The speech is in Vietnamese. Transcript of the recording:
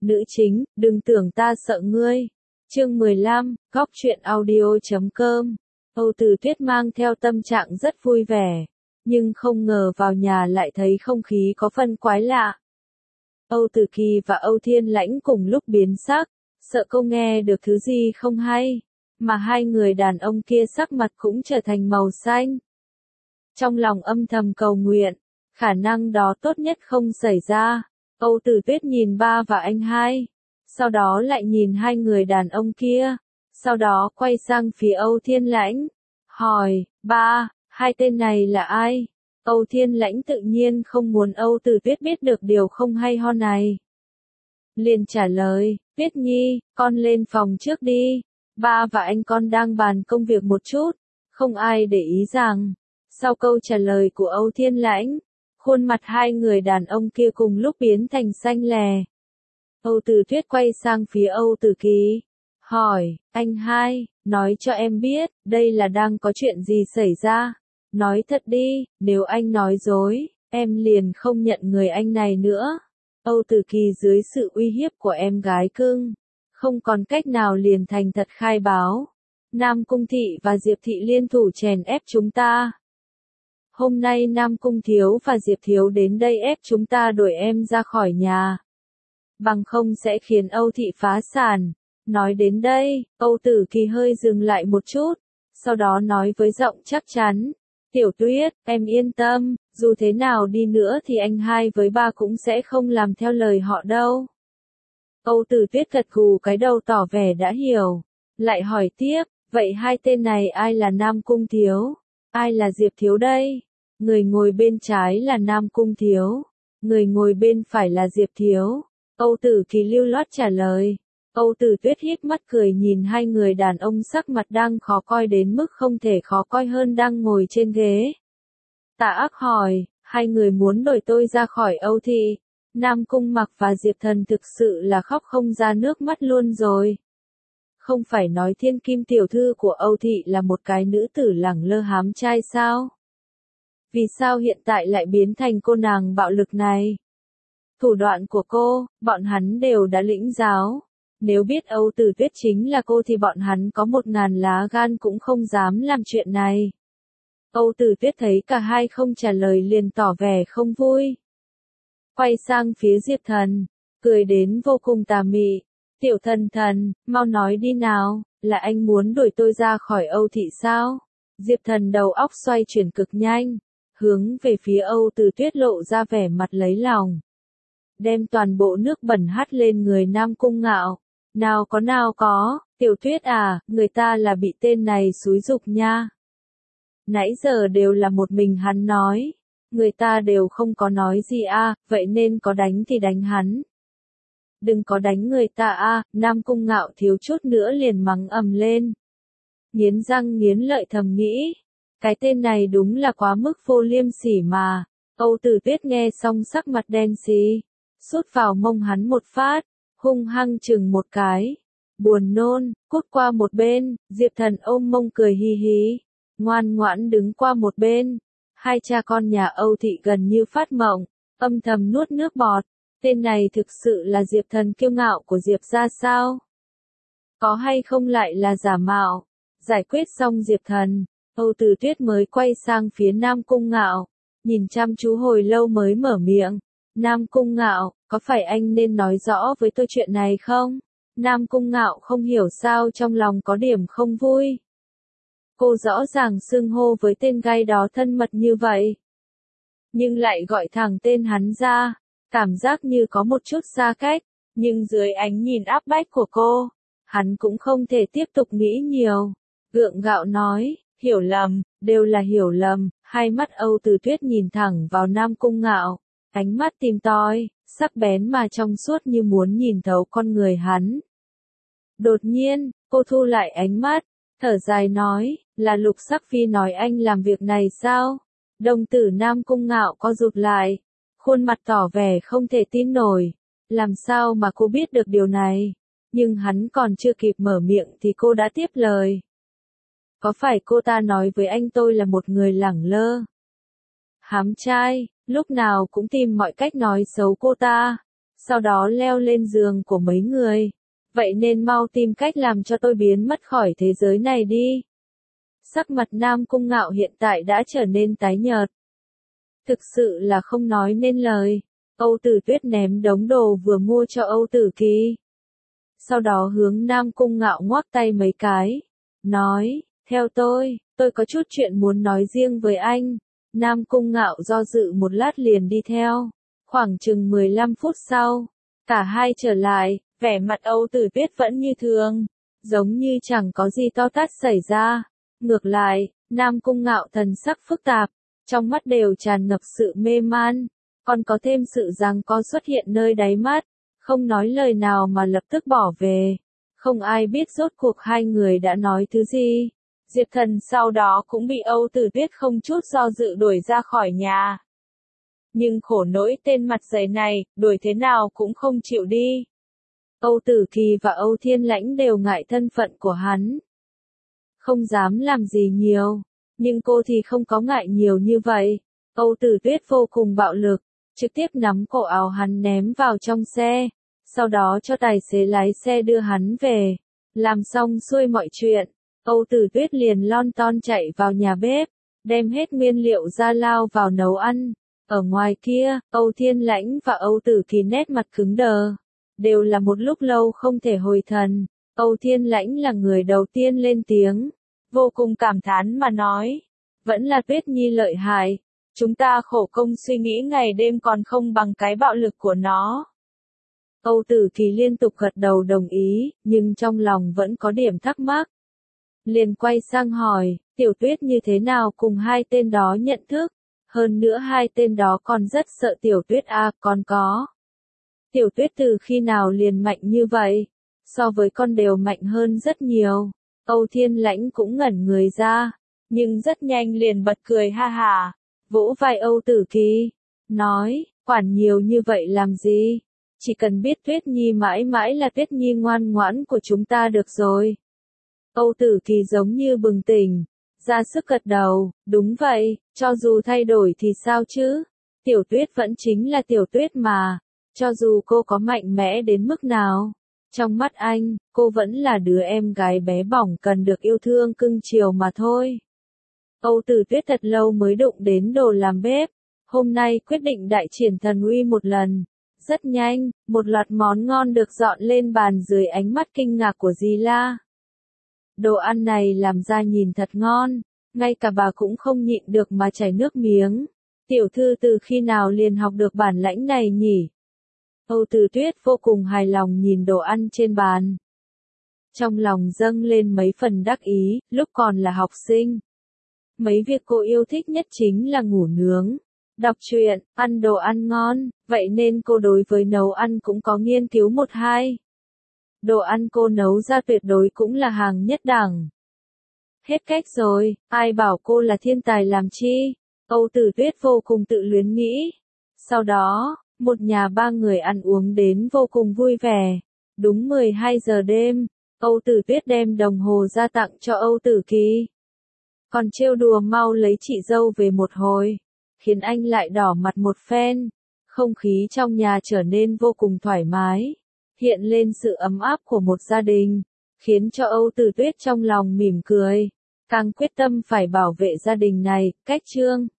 Nữ chính, đừng tưởng ta sợ ngươi. Chương 15, góc truyện audio.com. Âu Tử Tuyết mang theo tâm trạng rất vui vẻ, nhưng không ngờ vào nhà lại thấy không khí có phân quái lạ. Âu Tử Kỳ và Âu Thiên Lãnh cùng lúc biến sắc, sợ cô nghe được thứ gì không hay, mà hai người đàn ông kia sắc mặt cũng trở thành màu xanh. Trong lòng âm thầm cầu nguyện, khả năng đó tốt nhất không xảy ra. Âu Tử Tuyết nhìn ba và anh hai, sau đó lại nhìn hai người đàn ông kia, sau đó quay sang phía Âu Thiên Lãnh, hỏi, ba, hai tên này là ai? Âu Thiên Lãnh tự nhiên không muốn Âu Tử Tuyết biết được điều không hay ho này. Liền trả lời, Tuyết Nhi, con lên phòng trước đi, ba và anh con đang bàn công việc một chút, không ai để ý rằng. Sau câu trả lời của Âu Thiên Lãnh, khuôn mặt hai người đàn ông kia cùng lúc biến thành xanh lè. Âu Tử Tuyết quay sang phía Âu Tử Kỳ, hỏi, anh hai, nói cho em biết, đây là đang có chuyện gì xảy ra? Nói thật đi, nếu anh nói dối, em liền không nhận người anh này nữa. Âu Tử Kỳ dưới sự uy hiếp của em gái cưng, không còn cách nào liền thành thật khai báo. Nam Cung Thị và Diệp Thị liên thủ chèn ép chúng ta. Hôm nay Nam Cung Thiếu và Diệp Thiếu đến đây ép chúng ta đuổi em ra khỏi nhà. Bằng không sẽ khiến Âu Thị phá sản. Nói đến đây, Âu Tử Kỳ hơi dừng lại một chút, sau đó nói với giọng chắc chắn. Tiểu Tuyết, em yên tâm, dù thế nào đi nữa thì anh hai với ba cũng sẽ không làm theo lời họ đâu. Âu Tử Tuyết gật gù cái đầu tỏ vẻ đã hiểu, lại hỏi tiếp, vậy hai tên này ai là Nam Cung Thiếu, ai là Diệp Thiếu đây? Người ngồi bên trái là Nam Cung Thiếu, người ngồi bên phải là Diệp Thiếu. Âu Tử Kỳ lưu loát trả lời. Âu Tử Tuyết híp mắt cười nhìn hai người đàn ông sắc mặt đang khó coi đến mức không thể khó coi hơn đang ngồi trên ghế. Tà Ác hỏi, hai người muốn đuổi tôi ra khỏi Âu Thị. Nam Cung Mặc và Diệp Thần thực sự là khóc không ra nước mắt luôn rồi. Không phải nói thiên kim tiểu thư của Âu Thị là một cái nữ tử lẳng lơ hám trai sao? Vì sao hiện tại lại biến thành cô nàng bạo lực này? Thủ đoạn của cô, bọn hắn đều đã lĩnh giáo. Nếu biết Âu Tử Tuyết chính là cô thì bọn hắn có 1000 lá gan cũng không dám làm chuyện này. Âu Tử Tuyết thấy cả hai không trả lời liền tỏ vẻ không vui. Quay sang phía Diệp Thần, cười đến vô cùng tà mị. Tiểu Thần Thần, mau nói đi nào, là anh muốn đuổi tôi ra khỏi Âu Thị sao? Diệp Thần đầu óc xoay chuyển cực nhanh, hướng về phía Âu Tử Tuyết lộ ra vẻ mặt lấy lòng. Đem toàn bộ nước bẩn hắt lên người Nam Cung Ngạo. Nào có, Tiểu Tuyết à, người ta là bị tên này xúi giục nha. Nãy giờ đều là một mình hắn nói, người ta đều không có nói gì à, vậy nên có đánh thì đánh hắn. Đừng có đánh người ta à, Nam Cung Ngạo thiếu chút nữa liền mắng ầm lên. Nghiến răng nghiến lợi thầm nghĩ, cái tên này đúng là quá mức vô liêm sỉ mà. Âu Tử Tuyết nghe xong sắc mặt đen xì, sút vào mông hắn một phát, hung hăng chừng một cái. Buồn nôn, cút qua một bên, Diệp Thần ôm mông cười hi hí, ngoan ngoãn đứng qua một bên. Hai cha con nhà Âu Thị gần như phát mộng, âm thầm nuốt nước bọt. Tên này thực sự là Diệp Thần kiêu ngạo của Diệp gia sao? Có hay không lại là giả mạo? Giải quyết xong Diệp Thần, Âu Tử Tuyết mới quay sang phía Nam Cung Ngạo, nhìn chăm chú hồi lâu mới mở miệng. Nam Cung Ngạo, có phải anh nên nói rõ với tôi chuyện này không? Nam Cung Ngạo không hiểu sao trong lòng có điểm không vui. Cô rõ ràng xưng hô với tên gai đó thân mật như vậy, nhưng lại gọi thẳng tên hắn ra, cảm giác như có một chút xa cách, nhưng dưới ánh nhìn áp bách của cô, hắn cũng không thể tiếp tục nghĩ nhiều. Gượng gạo nói, hiểu lầm, đều là hiểu lầm. Hai mắt Âu Tử Tuyết nhìn thẳng vào Nam Cung Ngạo, ánh mắt tìm tòi, sắc bén mà trong suốt như muốn nhìn thấu con người hắn. Đột nhiên, cô thu lại ánh mắt, thở dài nói, là Lục Sắc Phi nói anh làm việc này sao? Đồng tử Nam Cung Ngạo co rụt lại, khuôn mặt tỏ vẻ không thể tin nổi. Làm sao mà cô biết được điều này? Nhưng hắn còn chưa kịp mở miệng thì cô đã tiếp lời. Có phải cô ta nói với anh tôi là một người lẳng lơ, hám trai, lúc nào cũng tìm mọi cách nói xấu cô ta? sau đó leo lên giường của mấy người. Vậy nên mau tìm cách làm cho tôi biến mất khỏi thế giới này đi. Sắc mặt Nam Cung Ngạo hiện tại đã trở nên tái nhợt. Thực sự là không nói nên lời. Âu Tử Tuyết ném đống đồ vừa mua cho Âu Tử Kỳ. Sau đó hướng Nam Cung Ngạo ngoắc tay mấy cái. Nói, theo tôi có chút chuyện muốn nói riêng với anh. Nam Cung Ngạo do dự một lát liền đi theo. Khoảng chừng 15 phút sau, cả hai trở lại, vẻ mặt Âu Tử Tuyết vẫn như thường, giống như chẳng có gì to tát xảy ra. Ngược lại, Nam Cung Ngạo thần sắc phức tạp, trong mắt đều tràn ngập sự mê man, còn có thêm sự giằng co xuất hiện nơi đáy mắt, không nói lời nào mà lập tức bỏ về. Không ai biết rốt cuộc hai người đã nói thứ gì. Diệp Thần sau đó cũng bị Âu Tử Tuyết không chút do dự đuổi ra khỏi nhà. Nhưng khổ nỗi tên mặt dày này, đuổi thế nào cũng không chịu đi. Âu Tử Kỳ và Âu Thiên Lãnh đều ngại thân phận của hắn. Không dám làm gì nhiều, nhưng cô thì không có ngại nhiều như vậy. Âu Tử Tuyết vô cùng bạo lực, trực tiếp nắm cổ áo hắn ném vào trong xe, sau đó cho tài xế lái xe đưa hắn về. Làm xong xuôi mọi chuyện, Âu Tử Tuyết liền lon ton chạy vào nhà bếp, đem hết nguyên liệu ra lao vào nấu ăn. Ở ngoài kia, Âu Thiên Lãnh và Âu Tử Kỳ nét mặt cứng đờ, đều là một lúc lâu không thể hồi thần. Âu Thiên Lãnh là người đầu tiên lên tiếng, vô cùng cảm thán mà nói, vẫn là Tuyết Nhi lợi hại, chúng ta khổ công suy nghĩ ngày đêm còn không bằng cái bạo lực của nó. Âu Tử Kỳ liên tục gật đầu đồng ý, nhưng trong lòng vẫn có điểm thắc mắc. Liền quay sang hỏi, Tiểu Tuyết như thế nào cùng hai tên đó nhận thức, hơn nữa hai tên đó còn rất sợ Tiểu Tuyết à, còn có. Tiểu Tuyết từ khi nào liền mạnh như vậy, so với con đều mạnh hơn rất nhiều. Âu Thiên Lãnh cũng ngẩn người ra, nhưng rất nhanh liền bật cười ha hả, vỗ vai Âu Tử Kỳ, nói, quản nhiều như vậy làm gì, chỉ cần biết Tuyết Nhi mãi mãi là Tuyết Nhi ngoan ngoãn của chúng ta được rồi. Âu Tử Kỳ giống như bừng tỉnh, ra sức gật đầu, đúng vậy, cho dù thay đổi thì sao chứ, Tiểu Tuyết vẫn chính là Tiểu Tuyết mà, cho dù cô có mạnh mẽ đến mức nào. Trong mắt anh, cô vẫn là đứa em gái bé bỏng cần được yêu thương cưng chiều mà thôi. Âu Tử Tuyết thật lâu mới đụng đến đồ làm bếp, hôm nay quyết định đại triển thần uy một lần. Rất nhanh, một loạt món ngon được dọn lên bàn dưới ánh mắt kinh ngạc của Di La. Đồ ăn này làm ra nhìn thật ngon, ngay cả bà cũng không nhịn được mà chảy nước miếng. Tiểu thư từ khi nào liền học được bản lãnh này nhỉ? Âu Tử Tuyết vô cùng hài lòng nhìn đồ ăn trên bàn. Trong lòng dâng lên mấy phần đắc ý, lúc còn là học sinh. Mấy việc cô yêu thích nhất chính là ngủ nướng, đọc truyện, ăn đồ ăn ngon, vậy nên cô đối với nấu ăn cũng có nghiên cứu một hai. Đồ ăn cô nấu ra tuyệt đối cũng là hàng nhất đẳng. Hết cách rồi, ai bảo cô là thiên tài làm chi? Âu Tử Tuyết vô cùng tự luyến nghĩ. Sau đó, một nhà ba người ăn uống đến vô cùng vui vẻ. Đúng 12 giờ đêm, Âu Tử Tuyết đem đồng hồ ra tặng cho Âu Tử Kỳ. Còn trêu đùa mau lấy chị dâu về một hồi, khiến anh lại đỏ mặt một phen. Không khí trong nhà trở nên vô cùng thoải mái, hiện lên sự ấm áp của một gia đình, khiến cho Âu Tử Tuyết trong lòng mỉm cười, càng quyết tâm phải bảo vệ gia đình này. Cách chương